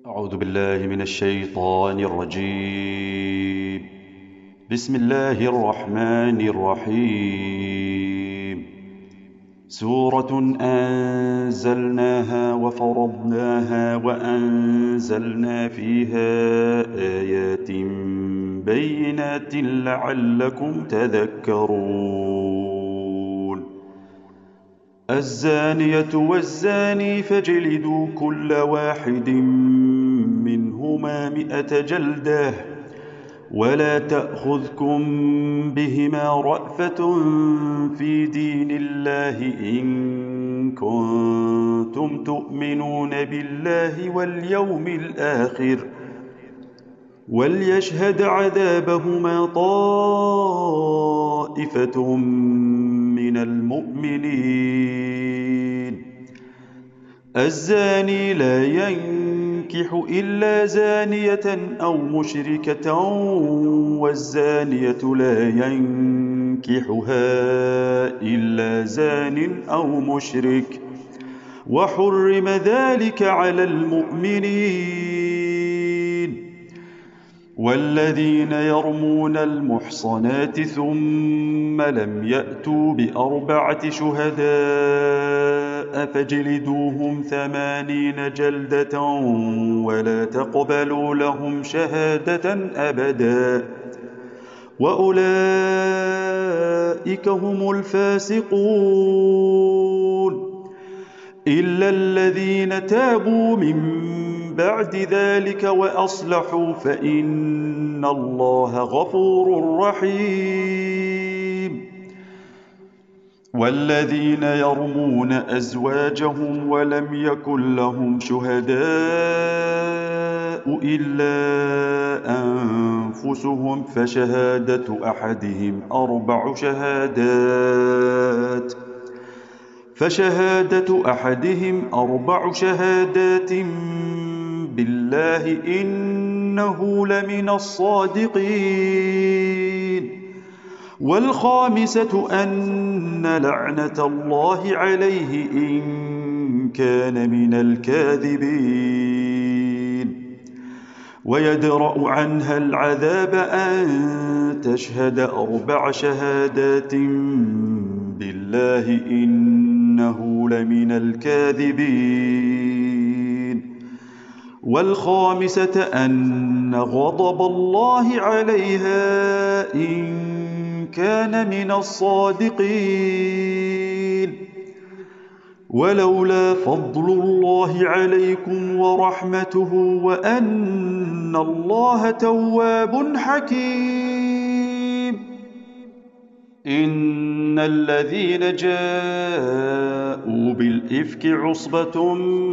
أعوذ بالله من الشيطان الرجيم. بسم الله الرحمن الرحيم. سورة أنزلناها وفرضناها وأنزلنا فيها آيات بينات لعلكم تذكرون. الزانية والزاني فاجلدوا كل واحد منهما 100 جلدة ولا تأخذكم بهما رأفة في دين الله إن كنتم تؤمنون بالله واليوم الآخر وليشهد عذابهما طائفة من المؤمنين. الزاني لا ينكح إلا زانية أو مشركة والزانية لا ينكحها إلا زان أو مشرك وحرم ذلك على المؤمنين. والذين يرمون المحصنات ثم لم يأتوا ب4 شهداء فاجلدوهم 80 جلدة ولا تقبلوا لهم شهادة أبدا وأولئك هم الفاسقون. إلا الذين تابوا من بعد ذلك وأصلحوا فإن الله غفور رحيم. والذين يرمون أزواجهم ولم يكن لهم شهداء إلا أنفسهم فشهادة أحدهم 4 شهادات بالله إنه لمن الصادقين. والخامسة أن لعنة الله عليه إن كان من الكاذبين. ويدرأ عنها العذاب أن تشهد 4 شهادات بالله إنه لمن الكاذبين. والخامسة أن غضب الله عليها إن كان من الصادقين. ولولا فضل الله عليكم ورحمته وأن الله تواب حكيم. إن الذين جاءوا بالإفك عصبة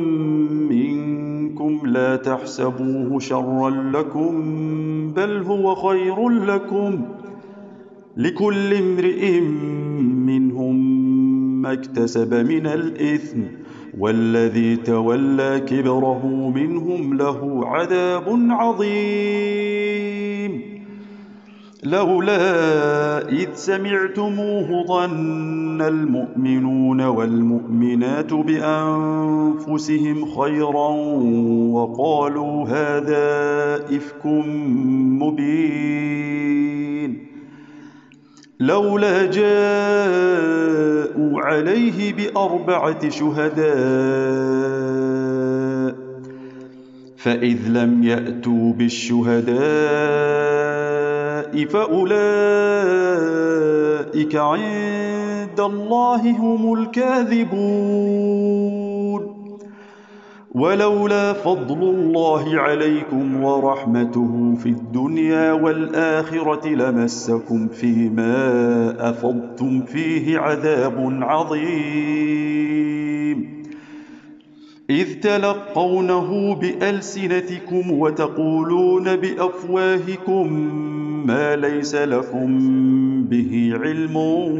منكم لا تحسبوه شرا لكم بل هو خير لكم لكل امرئ منهم ما اكتسب من الإثم والذي تولى كبره منهم له عذاب عظيم. لولا إذ سمعتموه ظن المؤمنون والمؤمنات بأنفسهم خيرا وقالوا هذا إفك مبين. لولا جاءوا عليه ب4 شهداء فإذ لم يأتوا بالشهداء فأولئك عند الله هم الكاذبون. ولولا فضل الله عليكم ورحمته في الدنيا والآخرة لمسكم فيما أفضتم فيه عذاب عظيم إذ تلقونه بألسنتكم وتقولون بأفواهكم ما ليس لكم به علم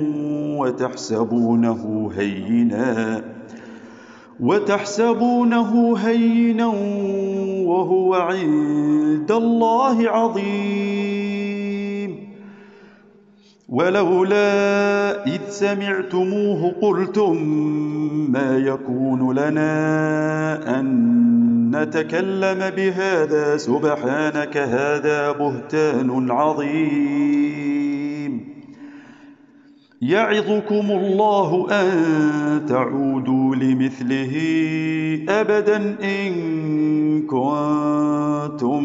وتحسبونه هينا وهو عند الله عظيم. ولولا إذ سمعتموه قلتم ما يكون لنا أن نتكلم بهذا سبحانك هذا بهتان عظيم يعظكم الله أن تعودوا لمثله أبدا إن كنتم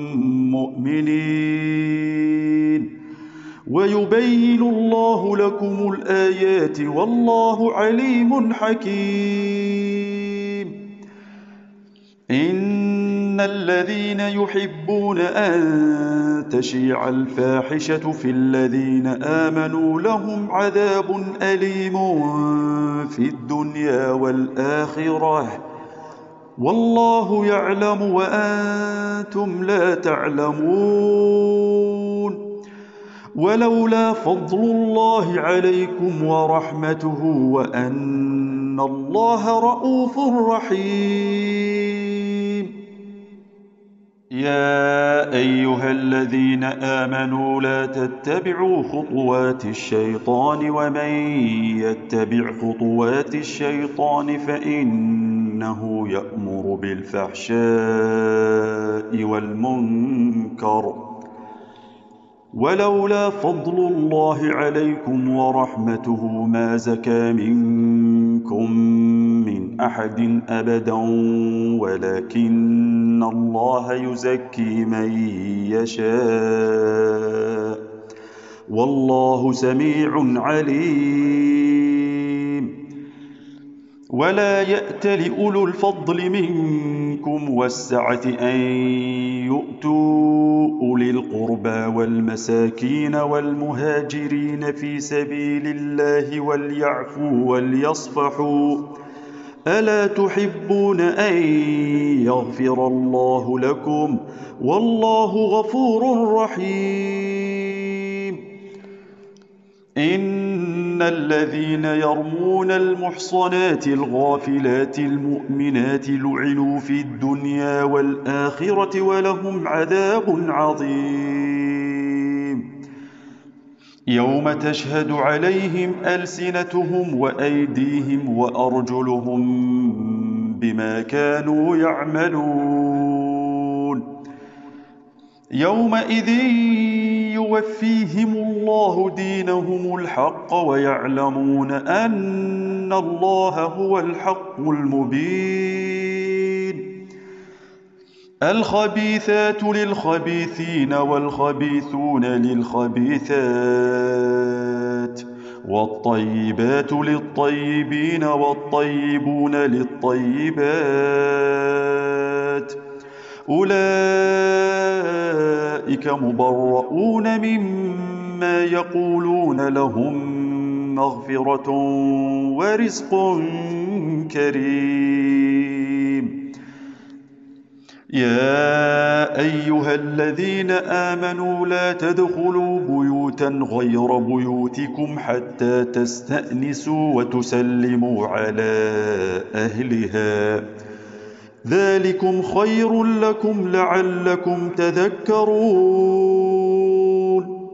مؤمنين ويبين الله لكم الآيات والله عليم حكيم إن الذين يحبون أن تشيع الفاحشة في الذين آمنوا لهم عذاب أليم في الدنيا والآخرة والله يعلم وأنتم لا تعلمون ولولا فضل الله عليكم ورحمته وأن الله رءوف رحيم يا أيها الذين آمنوا لا تتبعوا خطوات الشيطان ومن يتبع خطوات الشيطان فإنه يأمر بالفحشاء والمنكر ولولا فضل الله عليكم ورحمته ما زكى منكم من أحد أبدا ولكن الله يزكي من يشاء والله سميع عليم ولا يأت لأولو الفضل منكم والسعة أن يؤتوا أولي القربى والمساكين والمهاجرين في سبيل الله وليعفوا وليصفحوا ألا تحبون أن يغفر الله لكم والله غفور رحيم إن الذين يرمون المحصنات الغافلات المؤمنات لعنوا في الدنيا والآخرة ولهم عذاب عظيم يوم تشهد عليهم ألسنتهم وأيديهم وأرجلهم بما كانوا يعملون يومئذ يوفيهم الله دينهم الحق ويعلمون أن الله هو الحق المبين الخبيثات للخبيثين والخبيثون للخبيثات والطيبات للطيبين والطيبون للطيبات أولئك مبرؤون مما يقولون لهم مغفرة ورزق كريم يا أيها الذين آمنوا لا تدخلوا بيوتا غير بيوتكم حتى تستأنسوا وتسلموا على أهلها ذلكم خير لكم لعلكم تذكرون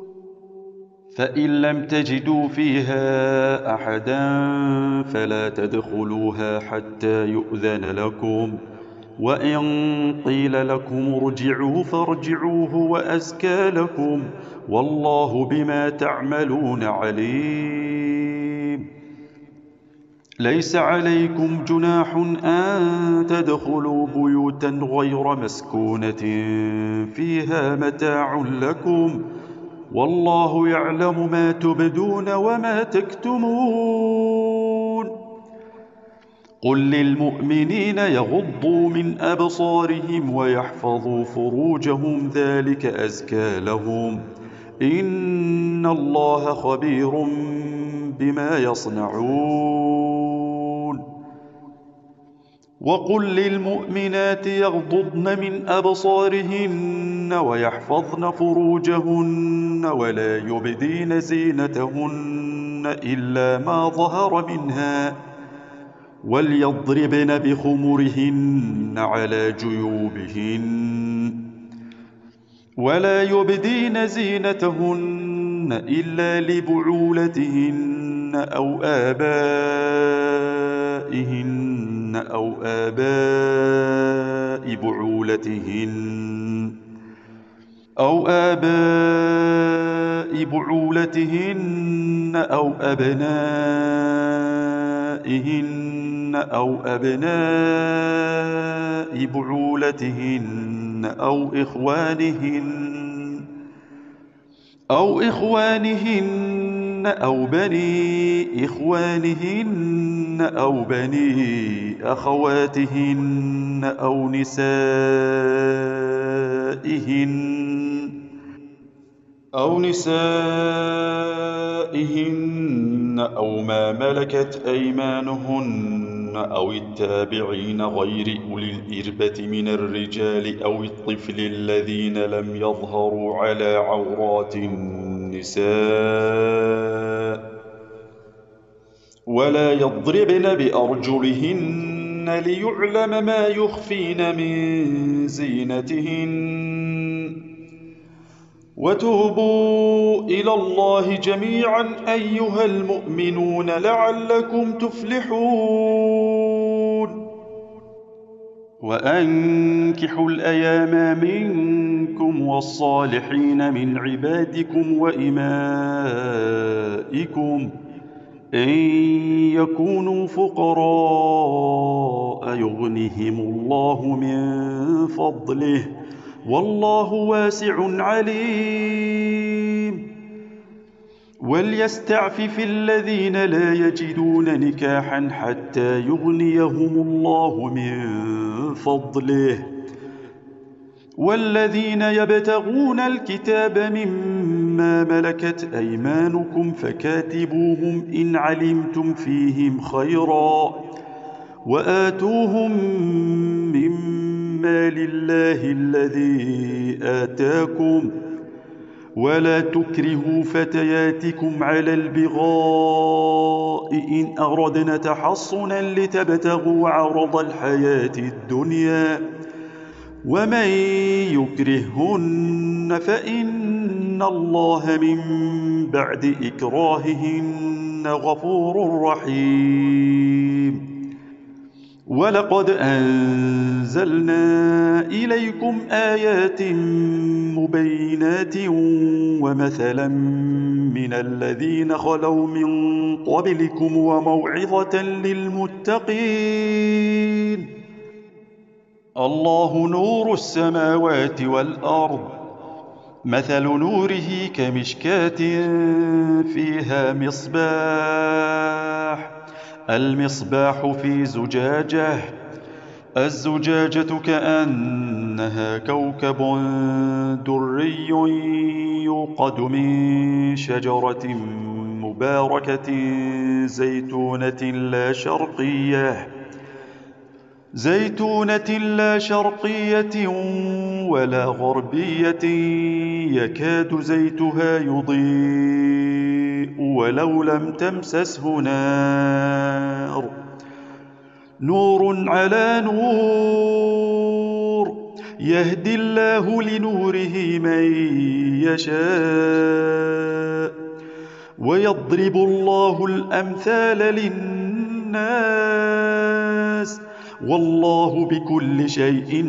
فإن لم تجدوا فيها أحدا فلا تدخلوها حتى يؤذن لكم وإن قيل لكم ارجعوا فارجعوا هو أزكى لكم والله بما تعملون عليم ليس عليكم جناح أن تدخلوا بيوتا غير مسكونة فيها متاع لكم والله يعلم ما تبدون وما تكتمون قل للمؤمنين يغضوا من أبصارهم ويحفظوا فروجهم ذلك أزكى لهم إن الله خبير بما يصنعون وقل للمؤمنات يغضضن من أبصارهن ويحفظن فروجهن ولا يبدين زينتهن إلا ما ظهر منها وليضربن بخمرهن على جيوبهن ولا يبدين زينتهن إلا لبعولتهن أو آباء بعولتهن أو أبناء بعولتهن أو إخوانهن أو بني إخوانهن أو بني أخواتهن أو نسائهن أو ما ملكت أيمانهن أو التابعين غير أولي الإربة من الرجال أو الطفل الذين لم يظهروا على عورات النساء ولا يضربن بأرجلهن ليعلم ما يخفين من زينتهن وتوبوا إلى الله جميعا أيها المؤمنون لعلكم تفلحون وأنكحوا الأيام منكم والصالحين من عبادكم وإمائكم إن يكونوا فقراء يغنهم الله من فضله والله واسع عليم وليستعفف الذين لا يجدون نكاحا حتى يغنيهم الله من فضله والذين يبتغون الكتاب مما ملكت أيمانكم فكاتبوهم إن علمتم فيهم خيرا وآتوهم مما لله الذي آتاكم ولا تكرهوا فتياتكم على البغاء إن أردنا تحصنا لتبتغوا عرض الحياة الدنيا ومن يكرههن فإن الله من بعد إكراههن غفور رحيم ولقد أنزلنا إليكم آيات مبينات ومثلا من الذين خلوا من قبلكم وموعظة للمتقين الله نور السماوات والأرض مثل نوره كمشكاة فيها المصباح في زجاجة الزجاجة كأنها كوكب دري يوقد من شجرة مباركة زيتونة لا شرقية ولا غربية يكاد زيتها يضيء ولو لم تمسسه نور على نور يهدي الله لنوره من يشاء ويضرب الله الأمثال للناس والله بكل شيء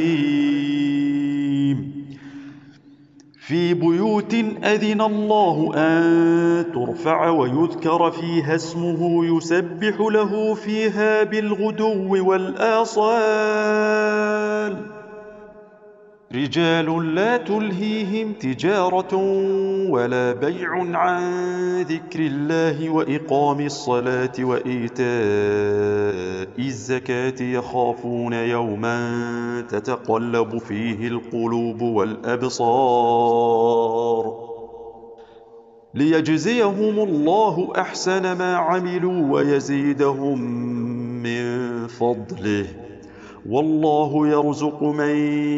عليم في بيوت أذن الله أن ترفع ويذكر فيها اسمه يسبح له فيها بالغدو والآصال رجال لا تلهيهم تجارة ولا بيع عن ذكر الله وإقام الصلاة وإيتاء الزكاة يخافون يوما تتقلب فيه القلوب والأبصار ليجزيهم الله أحسن ما عملوا ويزيدهم من فضله والله يرزق من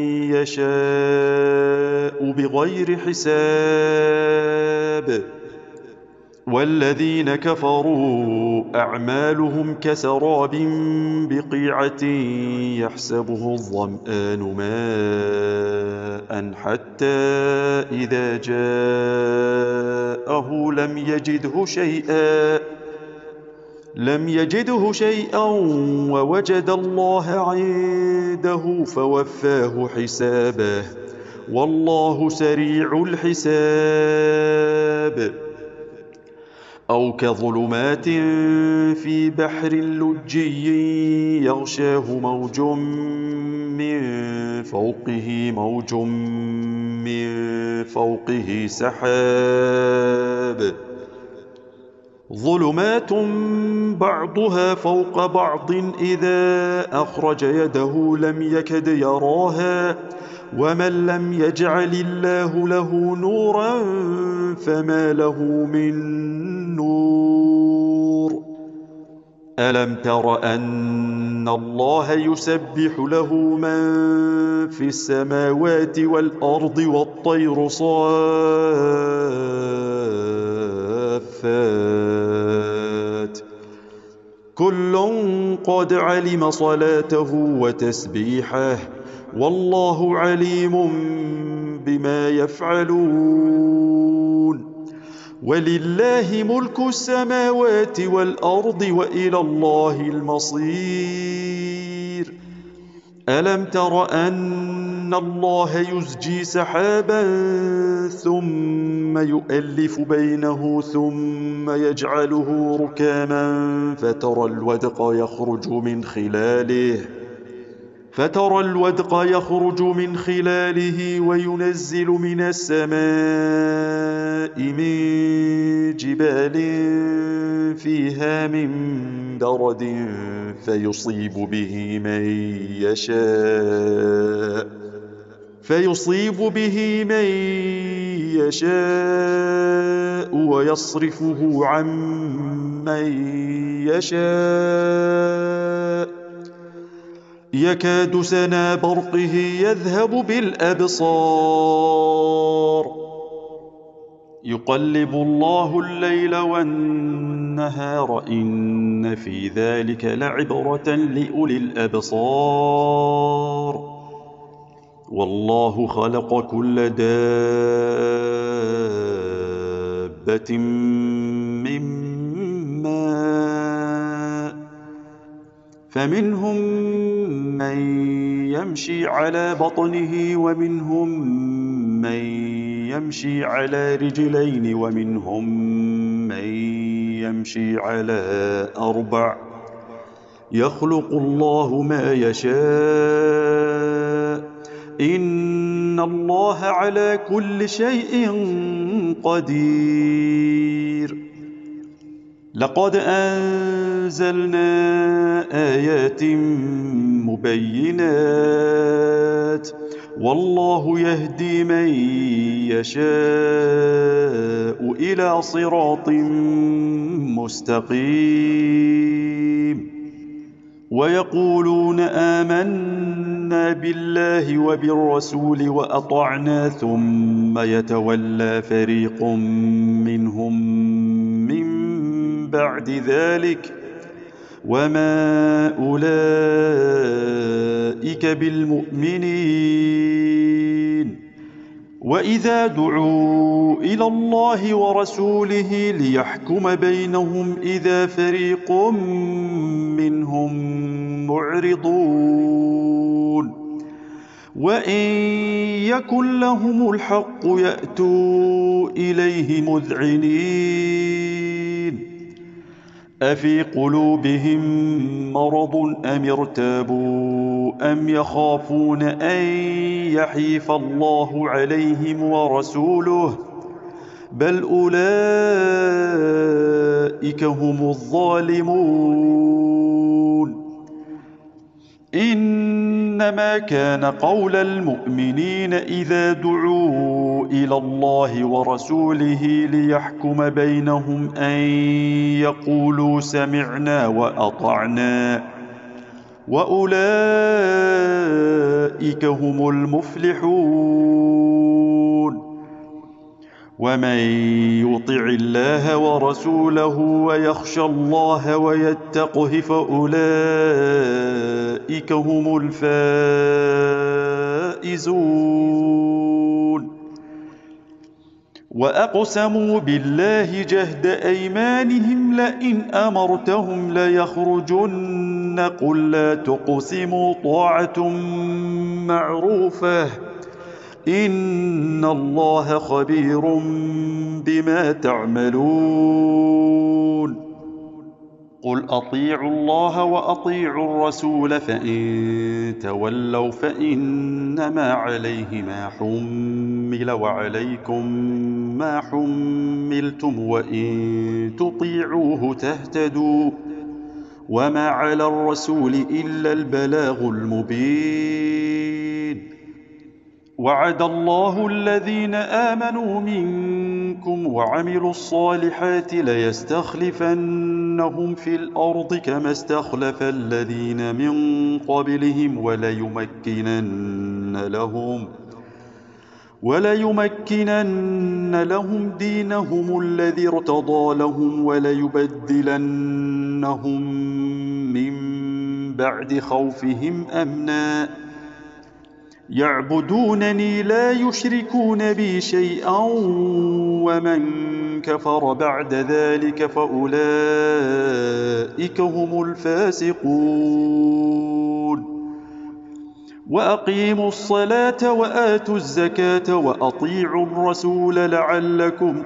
يشاء بغير حساب والذين كفروا أعمالهم كسراب بقيعة يحسبه الظمآن ماء حتى إذا جاءه لم يجده شيئا ووجد الله عنده فوفاه حسابه والله سريع الحساب. أو كظلمات في بحر لجي يغشاه موج من فوقه سحاب ظلمات بعضها فوق بعض إذا أخرج يده لم يكد يراها ومن لم يجعل الله له نورا فما له من نور. ألم تر أن الله يسبح له من في السماوات والأرض والطير صافات كل قد علم صلاته وتسبيحه والله عليم بما يفعلون. ولله ملك السماوات والأرض وإلى الله المصير. ألم تر أن الله يزجي سحابا ثم يؤلف بينه ثم يجعله ركاما فترى الودق يخرج من خلاله وينزل من السماء من جبال فيها من برد فيصيب به من يشاء ويصرفه عن من يشاء يكاد سنا برقه يذهب بالأبصار. يقلب الله الليل والنهار إن في ذلك لعبرة لأولي الأبصار. والله خلق كل دابة من ماء فمنهم من يمشي على بطنه ومنهم من يمشي على رجلين ومنهم من يمشي على أربع يخلق الله ما يشاء إن الله على كل شيء قدير. لقد أنزلنا آيات مبينات والله يهدي من يشاء إلى صراط مستقيم. ويقولون آمنا بالله وبالرسول وأطعنا ثم يتولى فريق منهم من بعد ذلك وما أولئك بالمؤمنين. وإذا دعوا إلى الله ورسوله ليحكم بينهم إذا فريق منهم معرضون وإن يكن لهم الحق يأتوا إليه مذعنين. أفي قلوبهم مرض أم ارتابوا أم يخافون أن يحيف الله عليهم ورسوله بل أولئك هم الظالمون. إنما كان قول المؤمنين إذا دعوا إلى الله ورسوله ليحكم بينهم أن يقولوا سمعنا وأطعنا وأولئك هم المفلحون. ومن يطع الله ورسوله ويخشى الله ويتقه فأولئك هم الفائزون. وأقسموا بالله جهد أيمانهم لئن أمرتهم ليخرجن قل لا تقسموا طاعة معروفة إن الله خبير بما تعملون قل أطيعوا الله وأطيعوا الرسول فإن تولوا فإنما عليه ما حمل وعليكم ما حملتم وإن تطيعوه تهتدوا وما على الرسول إلا البلاغ المبين وعد الله الذين آمنوا منكم وعملوا الصالحات ليستخلفنهم في الأرض كما استخلف الذين من قبلهم وليمكنن لهم دينهم الذي ارتضى لهم وليبدلنهم من بعد خوفهم أمنا يعبدونني لا يشركون بي شيئا ومن كفر بعد ذلك فأولئك هم الفاسقون وأقيموا الصلاة وآتوا الزكاة وأطيعوا الرسول لعلكم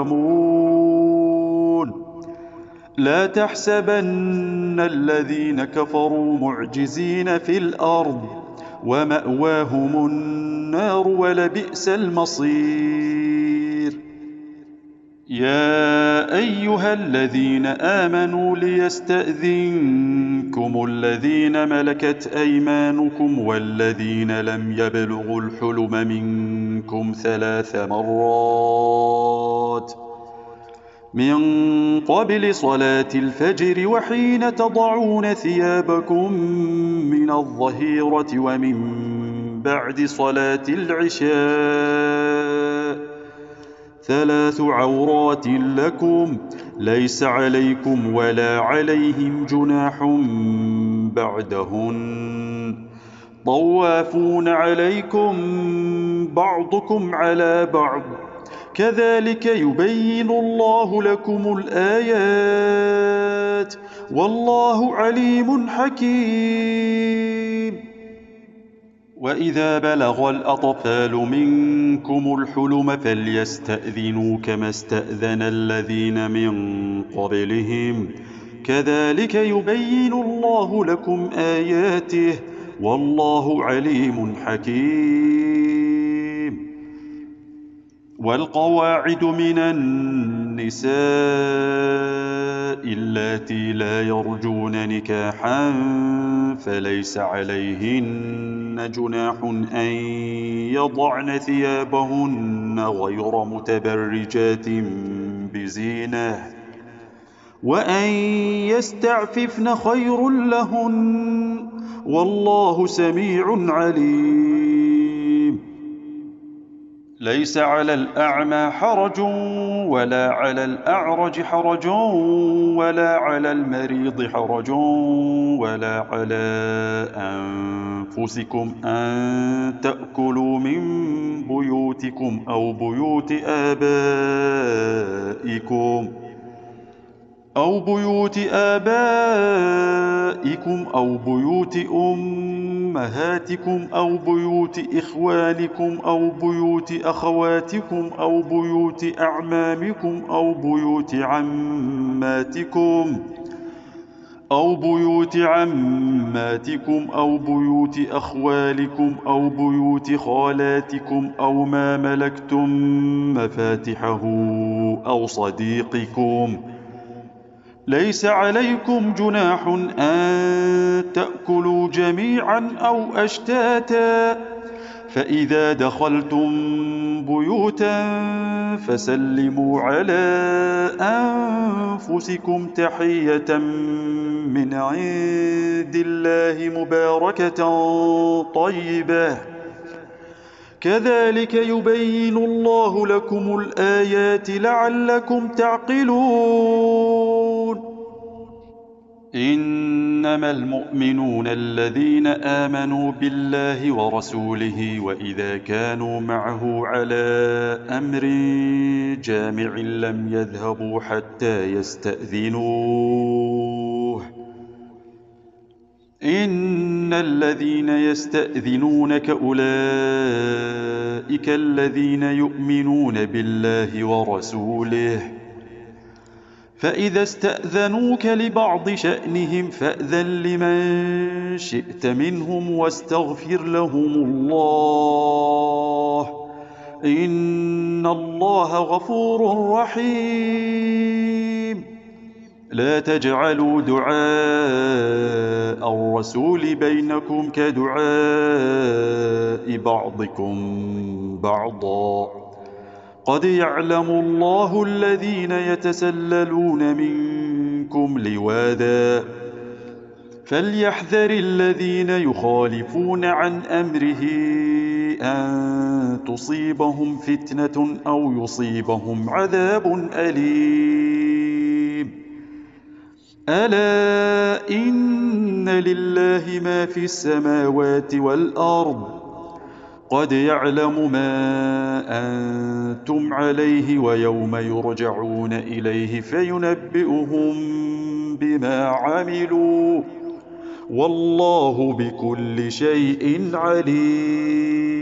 ترحمون لا تحسبن الذين كفروا معجزين في الأرض ومأواهم النار ولبئس المصير يا أيها الذين آمنوا ليستأذنكم الذين ملكت أيمانكم والذين لم يبلغوا الحلم منكم 3 مرات من قبل صلاة الفجر وحين تضعون ثيابكم من الظهيرة ومن بعد صلاة العشاء 3 عورات لكم ليس عليكم ولا عليهم جناح بعدهن طوافون عليكم بعضكم على بعض كذلك يبين الله لكم الآيات والله عليم حكيم وإذا بلغ الأطفال منكم الحلم فليستأذنوا كما استأذن الذين من قبلهم كذلك يبين الله لكم آياته والله عليم حكيم والقواعد من النساء اللاتي لا يرجون نكاحا فليس عليهن جناح أن يضعن ثيابهن غير متبرجات بزينة وأن يستعففن خير لهن والله سميع عليم ليس على الأعمى حرج ولا على الأعرج حرج ولا على المريض حرج ولا على أنفسكم أن تأكلوا من بيوتكم أو بيوت آبائكم أو بيوت أمهاتكم أو بيوت إخوانكم أو بيوت أخواتكم أو بيوت أعمامكم أو بيوت عماتكم أو بيوت أخوالكم أو بيوت خالاتكم أو ما ملكتم مفاتحه أو صديقكم ليس عليكم جناح أن تأكلوا جميعا أو أشتاتا فإذا دخلتم بيوتا فسلموا على أنفسكم تحية من عند الله مباركة طيبة كذلك يبين الله لكم الآيات لعلكم تعقلون إنما المؤمنون الذين آمنوا بالله ورسوله وإذا كانوا معه على أمر جامع لم يذهبوا حتى يستأذنوه. إن الذين يستأذنونك أولئك الذين يؤمنون بالله ورسوله، فإذا استأذنوك لبعض شأنهم فأذن لمن شئت منهم واستغفر لهم الله، إن الله غفور رحيم. لا تجعلوا دعاء الرسول بينكم كدعاء بعضكم بعضا، قد يعلم الله الذين يتسللون منكم لواذا، فليحذر الذين يخالفون عن أمره أن تصيبهم فتنة أو يصيبهم عذاب أليم. ألا إن لله ما في السماوات والأرض، قد يعلم ما أنتم عليه ويوم يرجعون إليه فينبئهم بما عملوا، والله بكل شيء عليم.